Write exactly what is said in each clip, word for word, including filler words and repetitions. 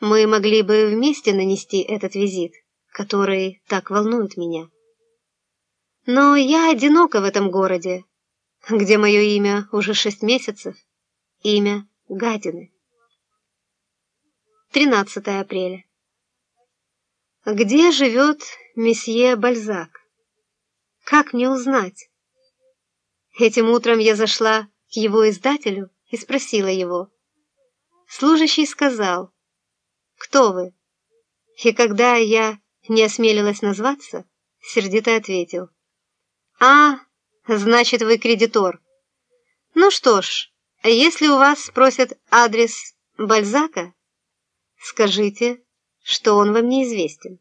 мы могли бы вместе нанести этот визит, который так волнует меня. Но я одинока в этом городе, где мое имя уже шесть месяцев, имя гадины. тринадцатое апреля. Где живет месье Бальзак? Как мне узнать? Этим утром я зашла к его издателю и спросила его. Служащий сказал: «Кто вы?» И когда я не осмелилась назваться, сердито ответил: «А, значит, вы кредитор. Ну что ж, если у вас спросят адрес Бальзака, скажите, что он вам неизвестен».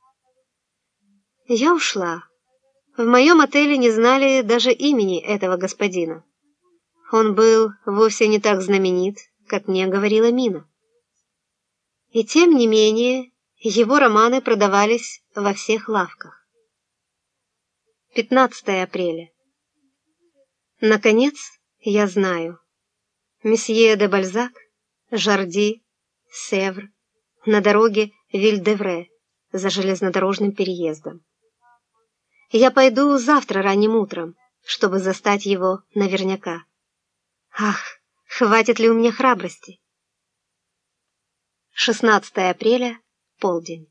Я ушла. В моем отеле не знали даже имени этого господина. Он был вовсе не так знаменит, как мне говорила Мина. И тем не менее, его романы продавались во всех лавках. пятнадцатое апреля. Наконец, я знаю. Месье де Бальзак, Жарди, Севр, на дороге Виль-де-Вре, за железнодорожным переездом. Я пойду завтра ранним утром, чтобы застать его наверняка. Ах, хватит ли у меня храбрости? шестнадцатое апреля, полдень.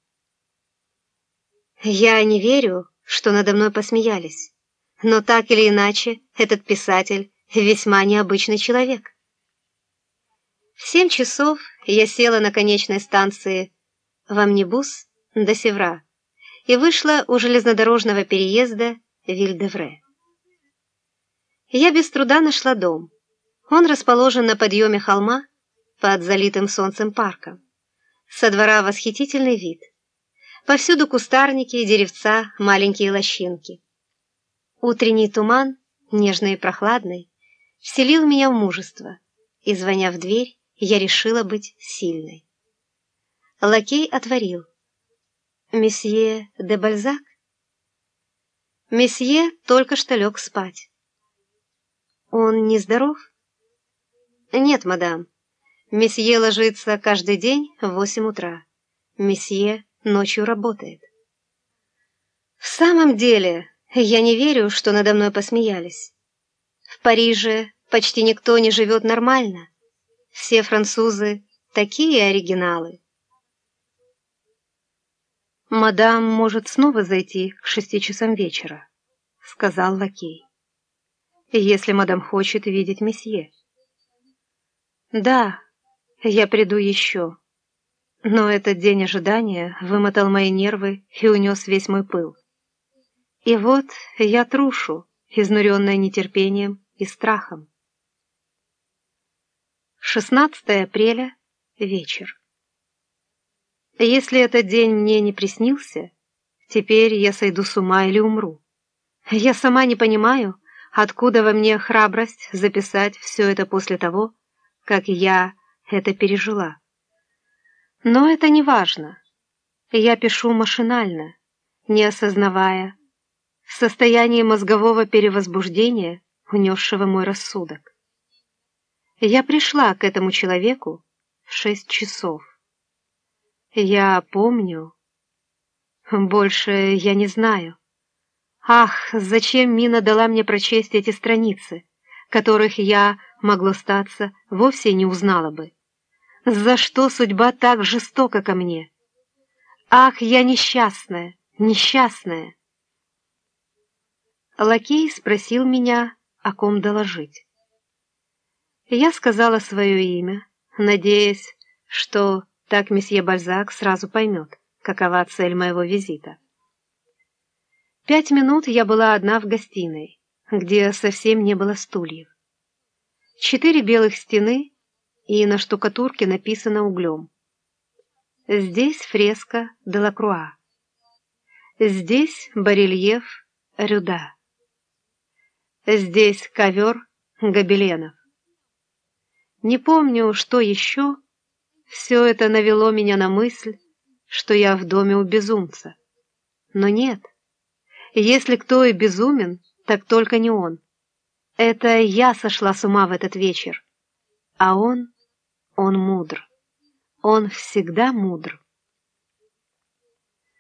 Я не верю, что надо мной посмеялись, но так или иначе этот писатель весьма необычный человек. В семь часов я села на конечной станции в амнибус до Севра и вышла у железнодорожного переезда Виль-де-Вре. Я без труда нашла дом. Он расположен на подъеме холма под залитым солнцем парком. Со двора восхитительный вид. Повсюду кустарники, деревца, маленькие лощинки. Утренний туман, нежный и прохладный, вселил меня в мужество, и, звоня в дверь, я решила быть сильной. Лакей отворил. «Месье де Бальзак?» Месье только что лег спать. «Он нездоров?» «Нет, мадам. Месье ложится каждый день в восемь утра. Месье ночью работает». «В самом деле, я не верю, что надо мной посмеялись. В Париже почти никто не живет нормально. Все французы такие оригиналы». «Мадам может снова зайти к шести часам вечера», — сказал лакей. «Если мадам хочет видеть месье». «Да, я приду еще. Но этот день ожидания вымотал мои нервы и унес весь мой пыл. И вот я трушу, изнуренная нетерпением и страхом». шестнадцатое апреля, вечер. Если этот день мне не приснился, теперь я сойду с ума или умру. Я сама не понимаю, откуда во мне храбрость записать все это после того, как я это пережила. Но это не важно. Я пишу машинально, не осознавая, в состоянии мозгового перевозбуждения, унесшего мой рассудок. Я пришла к этому человеку в шесть часов. Я помню. Больше я не знаю. Ах, зачем Мина дала мне прочесть эти страницы, которых я, могло статься, вовсе не узнала бы? За что судьба так жестока ко мне? Ах, я несчастная, несчастная! Лакей спросил меня, о ком доложить. Я сказала свое имя, надеясь, что так месье Бальзак сразу поймет, какова цель моего визита. Пять минут я была одна в гостиной, где совсем не было стульев. Четыре белых стены, и на штукатурке написано углем. Здесь фреска Делакруа. Здесь барельеф Рюда. Здесь ковер гобеленов. Не помню, что еще. Все это навело меня на мысль, что я в доме у безумца. Но нет. Если кто и безумен, так только не он. Это я сошла с ума в этот вечер. А он, он мудр. Он всегда мудр.